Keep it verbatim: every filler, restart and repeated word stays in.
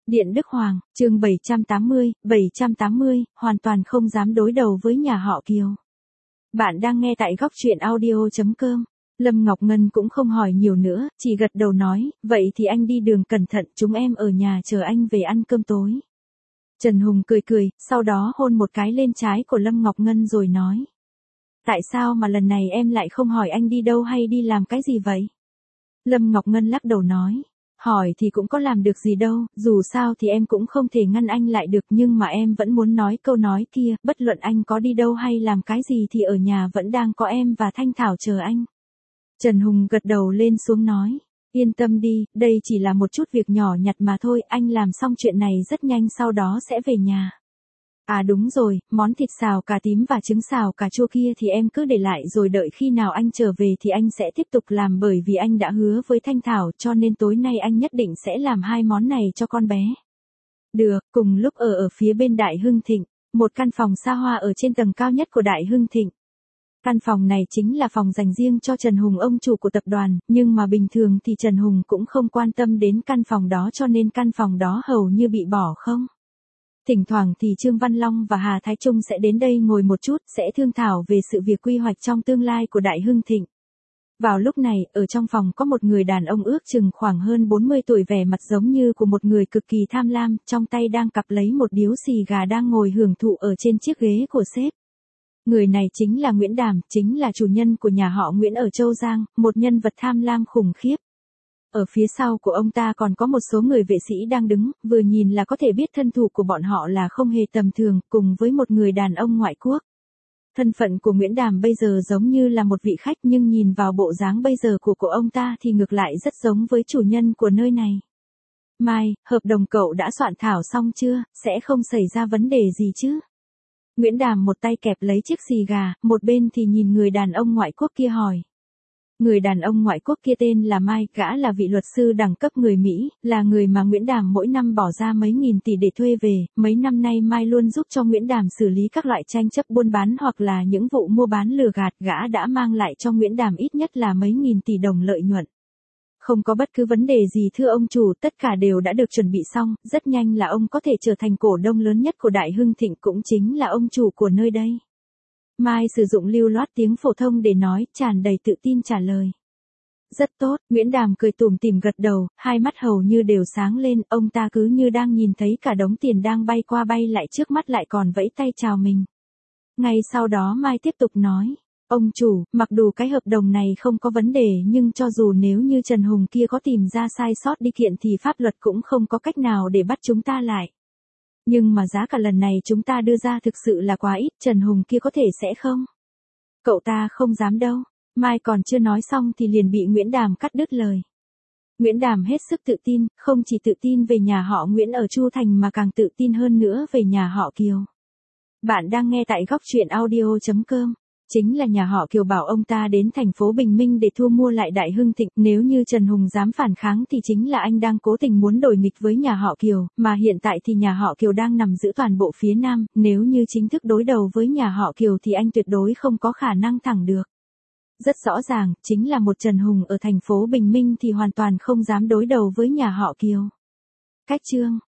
Điện Đức Hoàng, chương bảy trăm tám mươi, bảy trăm tám mươi, hoàn toàn không dám đối đầu với nhà họ Kiều. Bạn đang nghe tại góc truyện audio chấm com. Lâm Ngọc Ngân cũng không hỏi nhiều nữa, chỉ gật đầu nói, vậy thì anh đi đường cẩn thận, chúng em ở nhà chờ anh về ăn cơm tối. Trần Hùng cười cười, sau đó hôn một cái lên trái của Lâm Ngọc Ngân rồi nói. Tại sao mà lần này em lại không hỏi anh đi đâu hay đi làm cái gì vậy? Lâm Ngọc Ngân lắc đầu nói. Hỏi thì cũng có làm được gì đâu, dù sao thì em cũng không thể ngăn anh lại được, nhưng mà em vẫn muốn nói câu nói kia, bất luận anh có đi đâu hay làm cái gì thì ở nhà vẫn đang có em và Thanh Thảo chờ anh. Trần Hùng gật đầu lên xuống nói, yên tâm đi, đây chỉ là một chút việc nhỏ nhặt mà thôi, anh làm xong chuyện này rất nhanh sau đó sẽ về nhà. À đúng rồi, món thịt xào cà tím và trứng xào cà chua kia thì em cứ để lại rồi đợi khi nào anh trở về thì anh sẽ tiếp tục làm, bởi vì anh đã hứa với Thanh Thảo cho nên tối nay anh nhất định sẽ làm hai món này cho con bé. Được, cùng lúc ở ở phía bên Đại Hưng Thịnh, một căn phòng xa hoa ở trên tầng cao nhất của Đại Hưng Thịnh. Căn phòng này chính là phòng dành riêng cho Trần Hùng, ông chủ của tập đoàn, nhưng mà bình thường thì Trần Hùng cũng không quan tâm đến căn phòng đó cho nên căn phòng đó hầu như bị bỏ không. Thỉnh thoảng thì Trương Văn Long và Hà Thái Trung sẽ đến đây ngồi một chút, sẽ thương thảo về sự việc quy hoạch trong tương lai của Đại Hưng Thịnh. Vào lúc này, ở trong phòng có một người đàn ông ước chừng khoảng hơn bốn mươi tuổi, vẻ mặt giống như của một người cực kỳ tham lam, trong tay đang cặp lấy một điếu xì gà đang ngồi hưởng thụ ở trên chiếc ghế của sếp. Người này chính là Nguyễn Đàm, chính là chủ nhân của nhà họ Nguyễn ở Châu Giang, một nhân vật tham lam khủng khiếp. Ở phía sau của ông ta còn có một số người vệ sĩ đang đứng, vừa nhìn là có thể biết thân thủ của bọn họ là không hề tầm thường, cùng với một người đàn ông ngoại quốc. Thân phận của Nguyễn Đàm bây giờ giống như là một vị khách, nhưng nhìn vào bộ dáng bây giờ của của ông ta thì ngược lại rất giống với chủ nhân của nơi này. Mai, hợp đồng cậu đã soạn thảo xong chưa, sẽ không xảy ra vấn đề gì chứ? Nguyễn Đàm một tay kẹp lấy chiếc xì gà, một bên thì nhìn người đàn ông ngoại quốc kia hỏi. Người đàn ông ngoại quốc kia tên là Mai, gã là vị luật sư đẳng cấp người Mỹ, là người mà Nguyễn Đàm mỗi năm bỏ ra mấy nghìn tỷ để thuê về. Mấy năm nay Mai luôn giúp cho Nguyễn Đàm xử lý các loại tranh chấp buôn bán hoặc là những vụ mua bán lừa gạt, gã đã mang lại cho Nguyễn Đàm ít nhất là mấy nghìn tỷ đồng lợi nhuận. Không có bất cứ vấn đề gì thưa ông chủ, tất cả đều đã được chuẩn bị xong, rất nhanh là ông có thể trở thành cổ đông lớn nhất của Đại Hưng Thịnh, cũng chính là ông chủ của nơi đây. Mai sử dụng lưu loát tiếng phổ thông để nói, tràn đầy tự tin trả lời. Rất tốt, Nguyễn Đàm cười tủm tỉm gật đầu, hai mắt hầu như đều sáng lên, ông ta cứ như đang nhìn thấy cả đống tiền đang bay qua bay lại trước mắt, lại còn vẫy tay chào mình. Ngay sau đó Mai tiếp tục nói, ông chủ, mặc dù cái hợp đồng này không có vấn đề nhưng cho dù nếu như Trần Hùng kia có tìm ra sai sót đi kiện thì pháp luật cũng không có cách nào để bắt chúng ta lại. Nhưng mà giá cả lần này chúng ta đưa ra thực sự là quá ít, Trần Hùng kia có thể sẽ không? Cậu ta không dám đâu. Mai còn chưa nói xong thì liền bị Nguyễn Đàm cắt đứt lời. Nguyễn Đàm hết sức tự tin, không chỉ tự tin về nhà họ Nguyễn ở Chu Thành mà càng tự tin hơn nữa về nhà họ Kiều. Bạn đang nghe tại góc truyện audio chấm com. Chính là nhà họ Kiều bảo ông ta đến thành phố Bình Minh để thu mua lại Đại Hưng Thịnh, nếu như Trần Hùng dám phản kháng thì chính là anh đang cố tình muốn đổi nghịch với nhà họ Kiều, mà hiện tại thì nhà họ Kiều đang nằm giữ toàn bộ phía Nam, nếu như chính thức đối đầu với nhà họ Kiều thì anh tuyệt đối không có khả năng thẳng được. Rất rõ ràng, chính là một Trần Hùng ở thành phố Bình Minh thì hoàn toàn không dám đối đầu với nhà họ Kiều. Cách chương